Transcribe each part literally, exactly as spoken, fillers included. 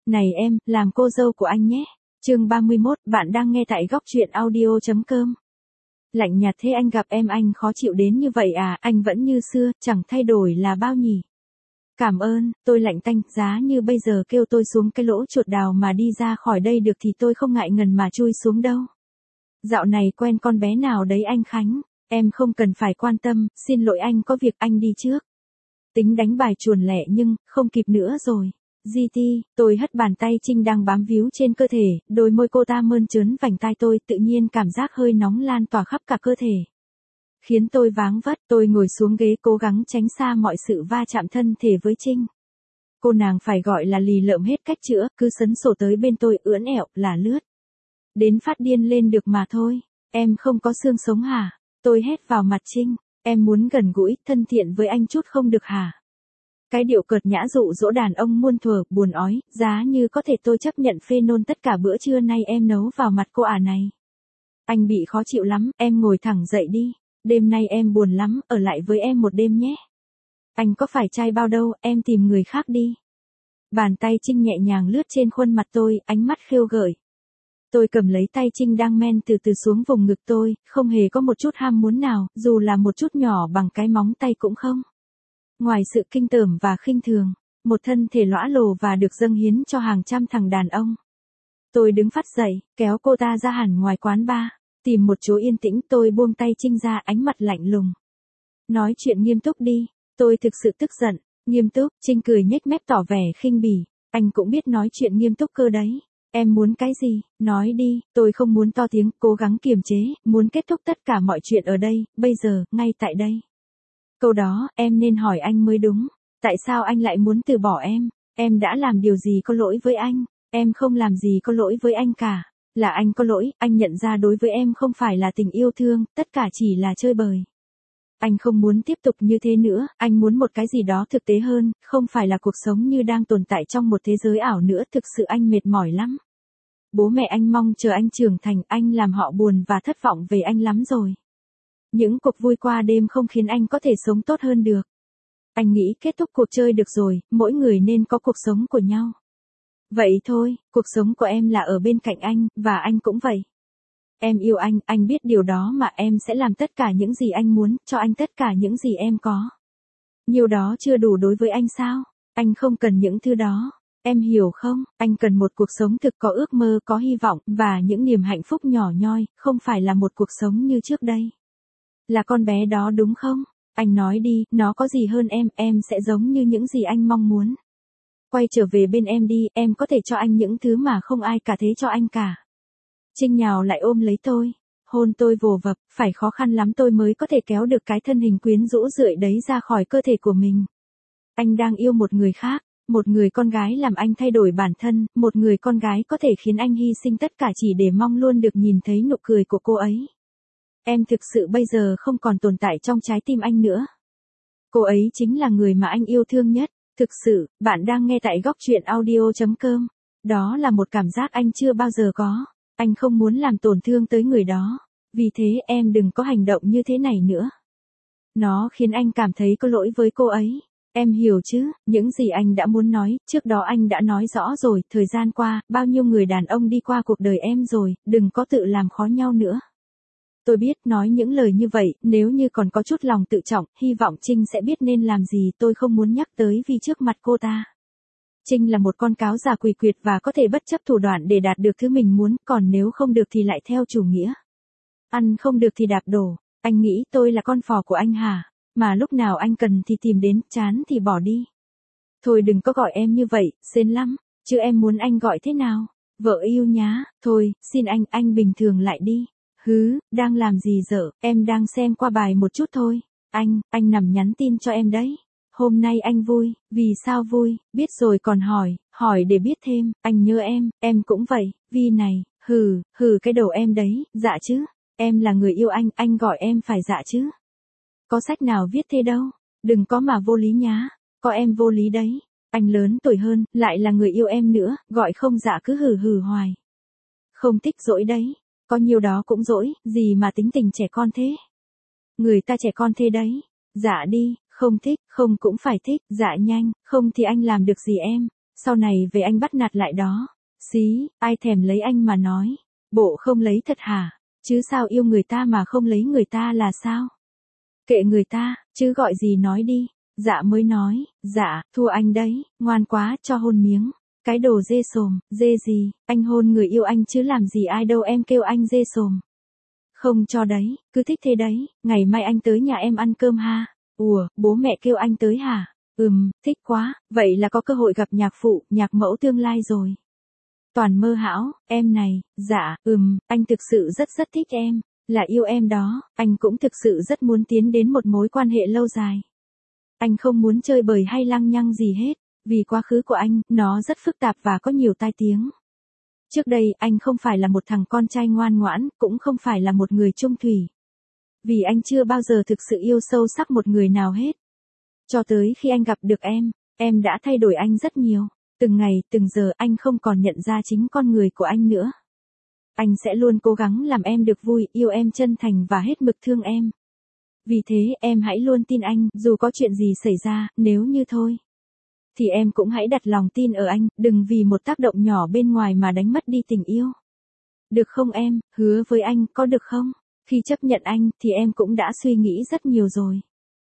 Này em, làm cô dâu của anh nhé. Chương ba mươi mốt, bạn đang nghe tại góc truyện audio chấm com. Lạnh nhạt thế anh gặp em anh khó chịu đến như vậy à, anh vẫn như xưa, chẳng thay đổi là bao nhỉ. Cảm ơn, tôi lạnh tanh, giá như bây giờ kêu tôi xuống cái lỗ chuột đào mà đi ra khỏi đây được thì tôi không ngại ngần mà chui xuống đâu. Dạo này quen con bé nào đấy anh Khánh, em không cần phải quan tâm, xin lỗi anh có việc anh đi trước. Tính đánh bài chuồn lẹ nhưng, không kịp nữa rồi. giê tê, tôi hất bàn tay Trinh đang bám víu trên cơ thể, đôi môi cô ta mơn trớn vành tai tôi, tự nhiên cảm giác hơi nóng lan tỏa khắp cả cơ thể. Khiến tôi váng vất, tôi ngồi xuống ghế cố gắng tránh xa mọi sự va chạm thân thể với Trinh. Cô nàng phải gọi là lì lợm hết cách chữa, cứ sấn sổ tới bên tôi ưỡn ẹo, là lướt. Đến phát điên lên được mà thôi, em không có xương sống hả? Tôi hét vào mặt Trinh, em muốn gần gũi, thân thiện với anh chút không được hả? Cái điệu cợt nhã dụ dỗ đàn ông muôn thuở, buồn ói, giá như có thể tôi chấp nhận phê nôn tất cả bữa trưa nay em nấu vào mặt cô ả này. Anh bị khó chịu lắm, em ngồi thẳng dậy đi, đêm nay em buồn lắm, ở lại với em một đêm nhé. Anh có phải trai bao đâu, em tìm người khác đi. Bàn tay Trinh nhẹ nhàng lướt trên khuôn mặt tôi, ánh mắt khêu gợi. Tôi cầm lấy tay Trinh đang men từ từ xuống vùng ngực tôi, không hề có một chút ham muốn nào, dù là một chút nhỏ bằng cái móng tay cũng không. Ngoài sự kinh tởm và khinh thường, một thân thể lõa lồ và được dâng hiến cho hàng trăm thằng đàn ông. Tôi đứng phắt dậy, kéo cô ta ra hẳn ngoài quán bar, tìm một chỗ yên tĩnh, tôi buông tay Trinh ra, ánh mặt lạnh lùng. Nói chuyện nghiêm túc đi, tôi thực sự tức giận. Nghiêm túc, Trinh cười nhếch mép tỏ vẻ khinh bỉ, anh cũng biết nói chuyện nghiêm túc cơ đấy. Em muốn cái gì, nói đi, tôi không muốn to tiếng, cố gắng kiềm chế, muốn kết thúc tất cả mọi chuyện ở đây, bây giờ, ngay tại đây. Câu đó, em nên hỏi anh mới đúng. Tại sao anh lại muốn từ bỏ em? Em đã làm điều gì có lỗi với anh? Em không làm gì có lỗi với anh cả. Là anh có lỗi, anh nhận ra đối với em không phải là tình yêu thương, tất cả chỉ là chơi bời. Anh không muốn tiếp tục như thế nữa, anh muốn một cái gì đó thực tế hơn, không phải là cuộc sống như đang tồn tại trong một thế giới ảo nữa, thực sự anh mệt mỏi lắm. Bố mẹ anh mong chờ anh trưởng thành, anh làm họ buồn và thất vọng về anh lắm rồi. Những cuộc vui qua đêm không khiến anh có thể sống tốt hơn được. Anh nghĩ kết thúc cuộc chơi được rồi, mỗi người nên có cuộc sống của nhau. Vậy thôi, cuộc sống của em là ở bên cạnh anh, và anh cũng vậy. Em yêu anh, anh biết điều đó mà em sẽ làm tất cả những gì anh muốn, cho anh tất cả những gì em có. Nhiều đó chưa đủ đối với anh sao? Anh không cần những thứ đó. Em hiểu không, anh cần một cuộc sống thực có ước mơ, có hy vọng, và những niềm hạnh phúc nhỏ nhoi, không phải là một cuộc sống như trước đây. Là con bé đó đúng không? Anh nói đi, nó có gì hơn em, em sẽ giống như những gì anh mong muốn. Quay trở về bên em đi, em có thể cho anh những thứ mà không ai cả thế cho anh cả. Trinh nhào lại ôm lấy tôi, hôn tôi vồ vập, phải khó khăn lắm tôi mới có thể kéo được cái thân hình quyến rũ rượi đấy ra khỏi cơ thể của mình. Anh đang yêu một người khác, một người con gái làm anh thay đổi bản thân, một người con gái có thể khiến anh hy sinh tất cả chỉ để mong luôn được nhìn thấy nụ cười của cô ấy. Em thực sự bây giờ không còn tồn tại trong trái tim anh nữa. Cô ấy chính là người mà anh yêu thương nhất. Thực sự, bạn đang nghe tại góc truyện audio chấm com. Đó là một cảm giác anh chưa bao giờ có. Anh không muốn làm tổn thương tới người đó. Vì thế em đừng có hành động như thế này nữa. Nó khiến anh cảm thấy có lỗi với cô ấy. Em hiểu chứ, những gì anh đã muốn nói, trước đó anh đã nói rõ rồi, thời gian qua, bao nhiêu người đàn ông đi qua cuộc đời em rồi, đừng có tự làm khó nhau nữa. Tôi biết nói những lời như vậy, nếu như còn có chút lòng tự trọng, hy vọng Trinh sẽ biết nên làm gì, tôi không muốn nhắc tới vì trước mặt cô ta. Trinh là một con cáo già quỷ quyệt và có thể bất chấp thủ đoạn để đạt được thứ mình muốn, còn nếu không được thì lại theo chủ nghĩa. Ăn không được thì đạp đổ, anh nghĩ tôi là con phò của anh hả? Mà lúc nào anh cần thì tìm đến, chán thì bỏ đi. Thôi đừng có gọi em như vậy, sến lắm, chứ em muốn anh gọi thế nào? Vợ yêu nhá, thôi, xin anh, anh bình thường lại đi. Hứ, đang làm gì dở, em đang xem qua bài một chút thôi. Anh, anh nằm nhắn tin cho em đấy. Hôm nay anh vui, vì sao vui, biết rồi còn hỏi, hỏi để biết thêm, anh nhớ em, em cũng vậy, vì này, hừ, hừ cái đầu em đấy, dạ chứ, em là người yêu anh, anh gọi em phải dạ chứ. Có sách nào viết thế đâu, đừng có mà vô lý nhá, có em vô lý đấy, anh lớn tuổi hơn, lại là người yêu em nữa, gọi không dạ cứ hừ hừ hoài. Không thích dỗi đấy. Có nhiều đó cũng dỗi, gì mà tính tình trẻ con thế. Người ta trẻ con thế đấy. Dạ đi, không thích, không cũng phải thích, dạ nhanh, không thì anh làm được gì em. Sau này về anh bắt nạt lại đó. Xí, ai thèm lấy anh mà nói. Bộ không lấy thật hả? Chứ sao yêu người ta mà không lấy người ta là sao? Kệ người ta, chứ gọi gì nói đi. Dạ mới nói, dạ, thua anh đấy, ngoan quá, cho hôn miếng. Cái đồ dê sồm, dê gì, anh hôn người yêu anh chứ làm gì ai đâu em kêu anh dê sồm. Không cho đấy, cứ thích thế đấy, ngày mai anh tới nhà em ăn cơm ha. Ủa, bố mẹ kêu anh tới hả? Ừm, thích quá, vậy là có cơ hội gặp nhạc phụ, nhạc mẫu tương lai rồi. Toàn mơ hão, em này, dạ, ừm, anh thực sự rất rất thích em, là yêu em đó, anh cũng thực sự rất muốn tiến đến một mối quan hệ lâu dài. Anh không muốn chơi bời hay lăng nhăng gì hết, vì quá khứ của anh, nó rất phức tạp và có nhiều tai tiếng. Trước đây, anh không phải là một thằng con trai ngoan ngoãn, cũng không phải là một người trung thủy. Vì anh chưa bao giờ thực sự yêu sâu sắc một người nào hết. Cho tới khi anh gặp được em, em đã thay đổi anh rất nhiều. Từng ngày, từng giờ anh không còn nhận ra chính con người của anh nữa. Anh sẽ luôn cố gắng làm em được vui, yêu em chân thành và hết mực thương em. Vì thế em hãy luôn tin anh, dù có chuyện gì xảy ra, nếu như thôi. Thì em cũng hãy đặt lòng tin ở anh, đừng vì một tác động nhỏ bên ngoài mà đánh mất đi tình yêu. Được không em, hứa với anh, có được không? Khi chấp nhận anh, thì em cũng đã suy nghĩ rất nhiều rồi.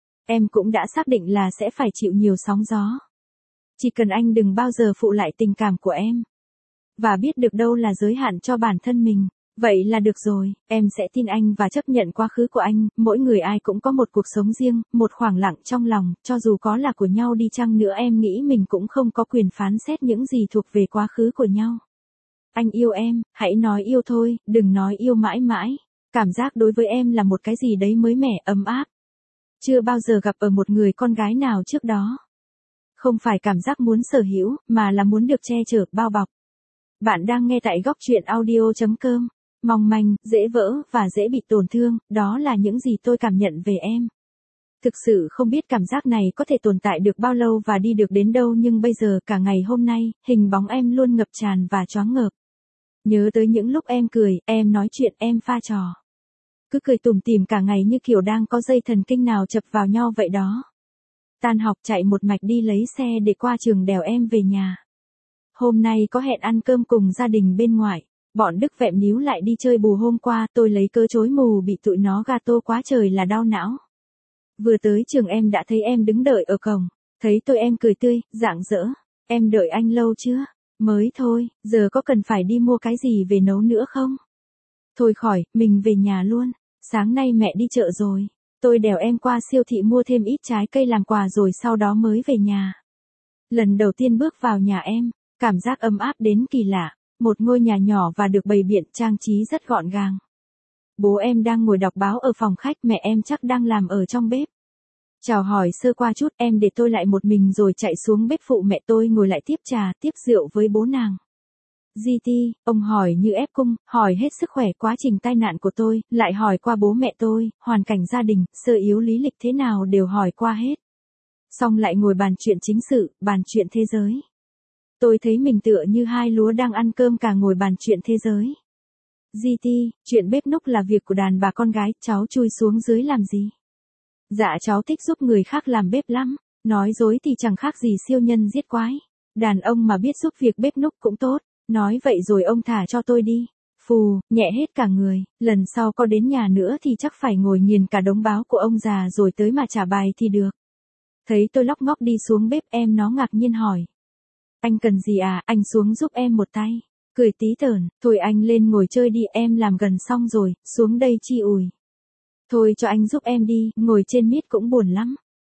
Em cũng đã xác định là sẽ phải chịu nhiều sóng gió. Chỉ cần anh đừng bao giờ phụ lại tình cảm của em. Và biết được đâu là giới hạn cho bản thân mình. Vậy là được rồi, em sẽ tin anh và chấp nhận quá khứ của anh, mỗi người ai cũng có một cuộc sống riêng, một khoảng lặng trong lòng, cho dù có là của nhau đi chăng nữa em nghĩ mình cũng không có quyền phán xét những gì thuộc về quá khứ của nhau. Anh yêu em, hãy nói yêu thôi, đừng nói yêu mãi mãi. Cảm giác đối với em là một cái gì đấy mới mẻ, ấm áp. Chưa bao giờ gặp ở một người con gái nào trước đó. Không phải cảm giác muốn sở hữu, mà là muốn được che chở, bao bọc. Bạn đang nghe tại góc truyện audio chấm com. Mong manh, dễ vỡ, và dễ bị tổn thương, đó là những gì tôi cảm nhận về em. Thực sự không biết cảm giác này có thể tồn tại được bao lâu và đi được đến đâu nhưng bây giờ cả ngày hôm nay, hình bóng em luôn ngập tràn và choáng ngợp. Nhớ tới những lúc em cười, em nói chuyện, em pha trò. Cứ cười tủm tỉm cả ngày như kiểu đang có dây thần kinh nào chập vào nhau vậy đó. Tan học chạy một mạch đi lấy xe để qua trường đèo em về nhà. Hôm nay có hẹn ăn cơm cùng gia đình bên ngoài. Bọn Đức vẹm níu lại đi chơi bù hôm qua tôi lấy cớ chối mù bị tụi nó gato quá trời là đau não. Vừa tới trường em đã thấy em đứng đợi ở cổng. Thấy tôi em cười tươi, rạng rỡ. Em đợi anh lâu chưa? Mới thôi, giờ có cần phải đi mua cái gì về nấu nữa không? Thôi khỏi, mình về nhà luôn. Sáng nay mẹ đi chợ rồi. Tôi đèo em qua siêu thị mua thêm ít trái cây làm quà rồi sau đó mới về nhà. Lần đầu tiên bước vào nhà em, cảm giác ấm áp đến kỳ lạ. Một ngôi nhà nhỏ và được bày biện trang trí rất gọn gàng. Bố em đang ngồi đọc báo ở phòng khách, mẹ em chắc đang làm ở trong bếp. Chào hỏi sơ qua chút, em để tôi lại một mình rồi chạy xuống bếp phụ mẹ tôi ngồi lại tiếp trà, tiếp rượu với bố nàng. giê tê, ông hỏi như ép cung, hỏi hết sức khỏe quá trình tai nạn của tôi, lại hỏi qua bố mẹ tôi, hoàn cảnh gia đình, sơ yếu lý lịch thế nào đều hỏi qua hết. Xong lại ngồi bàn chuyện chính sự, bàn chuyện thế giới. Tôi thấy mình tựa như hai lúa đang ăn cơm cả ngồi bàn chuyện thế giới. giê tê, chuyện bếp núc là việc của đàn bà con gái, cháu chui xuống dưới làm gì? Dạ cháu thích giúp người khác làm bếp lắm, nói dối thì chẳng khác gì siêu nhân giết quái. Đàn ông mà biết giúp việc bếp núc cũng tốt, nói vậy rồi ông thả cho tôi đi. Phù, nhẹ hết cả người, lần sau có đến nhà nữa thì chắc phải ngồi nghiền cả đống báo của ông già rồi tới mà trả bài thì được. Thấy tôi lóc ngóc đi xuống bếp em nó ngạc nhiên hỏi. Anh cần gì à, anh xuống giúp em một tay. Cười tí tởn, thôi anh lên ngồi chơi đi, em làm gần xong rồi, xuống đây chi ủi. Thôi cho anh giúp em đi, ngồi trên mít cũng buồn lắm.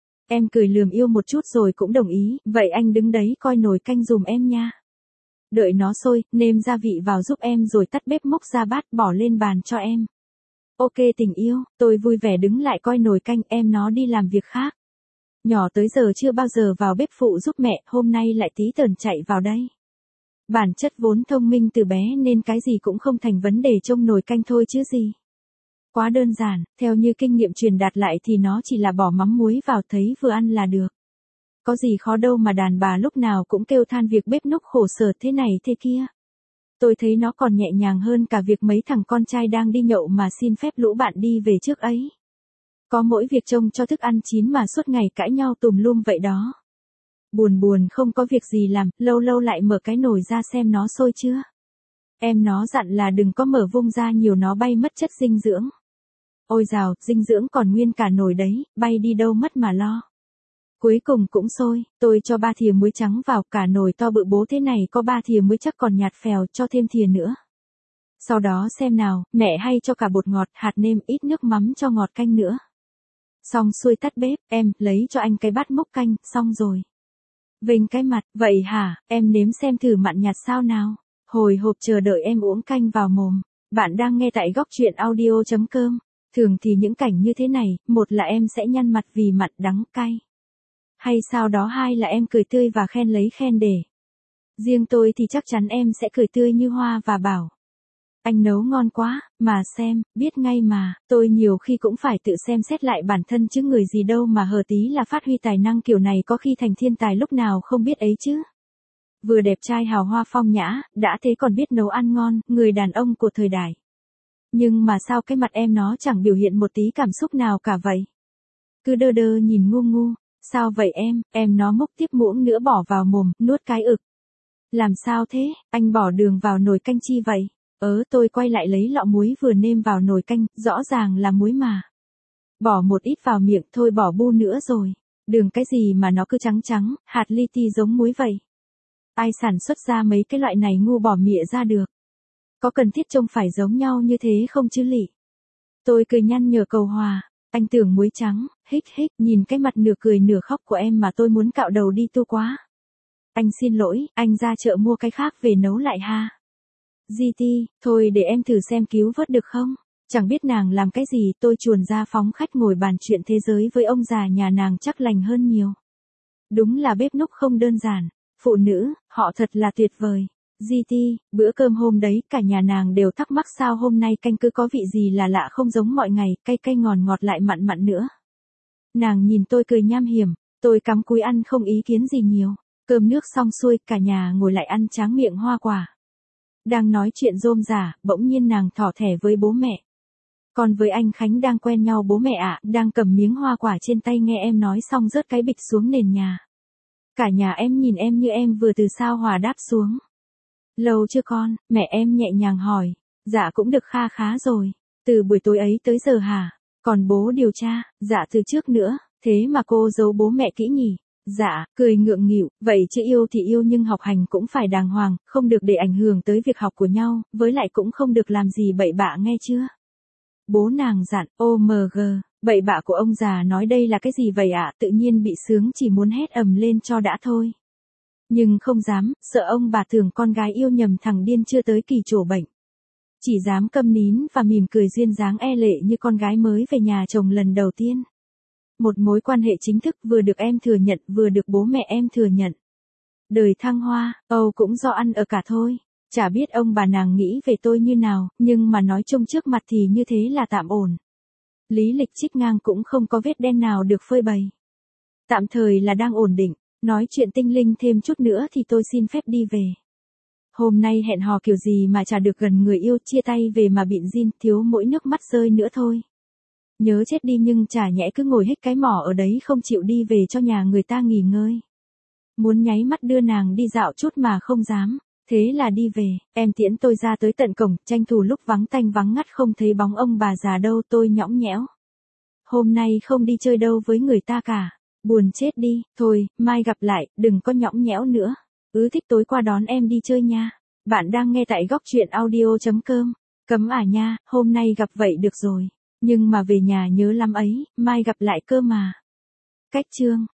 Em cười lườm yêu một chút rồi cũng đồng ý, vậy anh đứng đấy coi nồi canh dùm em nha. Đợi nó sôi, nêm gia vị vào giúp em rồi tắt bếp múc ra bát bỏ lên bàn cho em. Ok tình yêu, tôi vui vẻ đứng lại coi nồi canh, em nó đi làm việc khác. Nhỏ tới giờ chưa bao giờ vào bếp phụ giúp mẹ, hôm nay lại tí tởn chạy vào đây. Bản chất vốn thông minh từ bé nên cái gì cũng không thành vấn đề trông nồi canh thôi chứ gì. Quá đơn giản, theo như kinh nghiệm truyền đạt lại thì nó chỉ là bỏ mắm muối vào thấy vừa ăn là được. Có gì khó đâu mà đàn bà lúc nào cũng kêu than việc bếp núc khổ sở thế này thế kia. Tôi thấy nó còn nhẹ nhàng hơn cả việc mấy thằng con trai đang đi nhậu mà xin phép lũ bạn đi về trước ấy. Có mỗi việc trông cho thức ăn chín mà suốt ngày cãi nhau tùm lum vậy đó. Buồn buồn không có việc gì làm, lâu lâu lại mở cái nồi ra xem nó sôi chưa. Em nó dặn là đừng có mở vung ra nhiều nó bay mất chất dinh dưỡng. Ôi dào, dinh dưỡng còn nguyên cả nồi đấy, bay đi đâu mất mà lo. Cuối cùng cũng sôi, tôi cho ba thìa muối trắng vào, cả nồi to bự bố thế này có ba thìa muối chắc còn nhạt phèo, cho thêm thìa nữa. Sau đó xem nào, mẹ hay cho cả bột ngọt, hạt nêm, ít nước mắm cho ngọt canh nữa. Xong xuôi tắt bếp, em, lấy cho anh cái bát múc canh, xong rồi. Vênh cái mặt, vậy hả, em nếm xem thử mặn nhạt sao nào. Hồi hộp chờ đợi em uống canh vào mồm. Bạn đang nghe tại góc truyện audio.com. Thường thì những cảnh như thế này, một là em sẽ nhăn mặt vì mặn đắng cay. Hay sau đó hai là em cười tươi và khen lấy khen để. Riêng tôi thì chắc chắn em sẽ cười tươi như hoa và bảo. Anh nấu ngon quá, mà xem, biết ngay mà, tôi nhiều khi cũng phải tự xem xét lại bản thân chứ người gì đâu mà hờ tí là phát huy tài năng kiểu này có khi thành thiên tài lúc nào không biết ấy chứ. Vừa đẹp trai hào hoa phong nhã, đã thế còn biết nấu ăn ngon, người đàn ông của thời đại. Nhưng mà sao cái mặt em nó chẳng biểu hiện một tí cảm xúc nào cả vậy? Cứ đơ đơ nhìn ngu ngu, sao vậy em, em nó múc tiếp muỗng nữa bỏ vào mồm, nuốt cái ực. Làm sao thế, anh bỏ đường vào nồi canh chi vậy? Ớ tôi quay lại lấy lọ muối vừa nêm vào nồi canh, rõ ràng là muối mà. Bỏ một ít vào miệng thôi bỏ bu nữa rồi. Đường cái gì mà nó cứ trắng trắng, hạt li ti giống muối vậy. Ai sản xuất ra mấy cái loại này ngu bỏ mịa ra được. Có cần thiết trông phải giống nhau như thế không chứ lị? Tôi cười nhăn nhở cầu hòa. Anh tưởng muối trắng, hích hích, nhìn cái mặt nửa cười nửa khóc của em mà tôi muốn cạo đầu đi tu quá. Anh xin lỗi, anh ra chợ mua cái khác về nấu lại ha. giê tê, thôi để em thử xem cứu vớt được không? Chẳng biết nàng làm cái gì, tôi chuồn ra phóng khách ngồi bàn chuyện thế giới với ông già nhà nàng chắc lành hơn nhiều. Đúng là bếp núc không đơn giản. Phụ nữ, họ thật là tuyệt vời. giê tê, bữa cơm hôm đấy cả nhà nàng đều thắc mắc sao hôm nay canh cứ có vị gì là lạ không giống mọi ngày, cay cay ngọt ngọt lại mặn mặn nữa. Nàng nhìn tôi cười nham hiểm, tôi cắm cúi ăn không ý kiến gì nhiều. Cơm nước xong xuôi, cả nhà ngồi lại ăn tráng miệng hoa quả. Đang nói chuyện rôm rả, bỗng nhiên nàng thỏ thẻ với bố mẹ. Còn với anh Khánh đang quen nhau bố mẹ ạ, đang cầm miếng hoa quả trên tay nghe em nói xong rớt cái bịch xuống nền nhà. Cả nhà em nhìn em như em vừa từ sao Hỏa đáp xuống. Lâu chưa con, mẹ em nhẹ nhàng hỏi. Dạ cũng được kha khá rồi. Từ buổi tối ấy tới giờ hả? Còn bố điều tra, dạ từ trước nữa, thế mà cô giấu bố mẹ kỹ nhỉ? Dạ, cười ngượng nghịu, vậy chứ yêu thì yêu nhưng học hành cũng phải đàng hoàng, không được để ảnh hưởng tới việc học của nhau, với lại cũng không được làm gì bậy bạ nghe chưa? Bố nàng dặn, ô mờ gờ, bậy bạ của ông già nói đây là cái gì vậy ạ, tự nhiên bị sướng chỉ muốn hét ầm lên cho đã thôi. Nhưng không dám, sợ ông bà tưởng con gái yêu nhầm thằng điên chưa tới kỳ trổ bệnh. Chỉ dám câm nín và mỉm cười duyên dáng e lệ như con gái mới về nhà chồng lần đầu tiên. Một mối quan hệ chính thức vừa được em thừa nhận vừa được bố mẹ em thừa nhận. Đời thăng hoa, Âu cũng do ăn ở cả thôi. Chả biết ông bà nàng nghĩ về tôi như nào, nhưng mà nói chung trước mặt thì như thế là tạm ổn. Lý lịch trích ngang cũng không có vết đen nào được phơi bày. Tạm thời là đang ổn định, nói chuyện tinh linh thêm chút nữa thì tôi xin phép đi về. Hôm nay hẹn hò kiểu gì mà chả được gần người yêu, chia tay về mà bịn zin, thiếu mỗi nước mắt rơi nữa thôi. Nhớ chết đi nhưng chả nhẽ cứ ngồi hết cái mỏ ở đấy không chịu đi về cho nhà người ta nghỉ ngơi. Muốn nháy mắt đưa nàng đi dạo chút mà không dám. Thế là đi về, em tiễn tôi ra tới tận cổng, tranh thủ lúc vắng tanh vắng ngắt không thấy bóng ông bà già đâu tôi nhõng nhẽo. Hôm nay không đi chơi đâu với người ta cả. Buồn chết đi, thôi, mai gặp lại, đừng có nhõng nhẽo nữa. Ứ thích tối qua đón em đi chơi nha. Bạn đang nghe tại góc truyện audio.com. Cấm à nha, hôm nay gặp vậy được rồi. Nhưng mà về nhà nhớ lắm ấy, mai gặp lại cơ mà. Cách chương.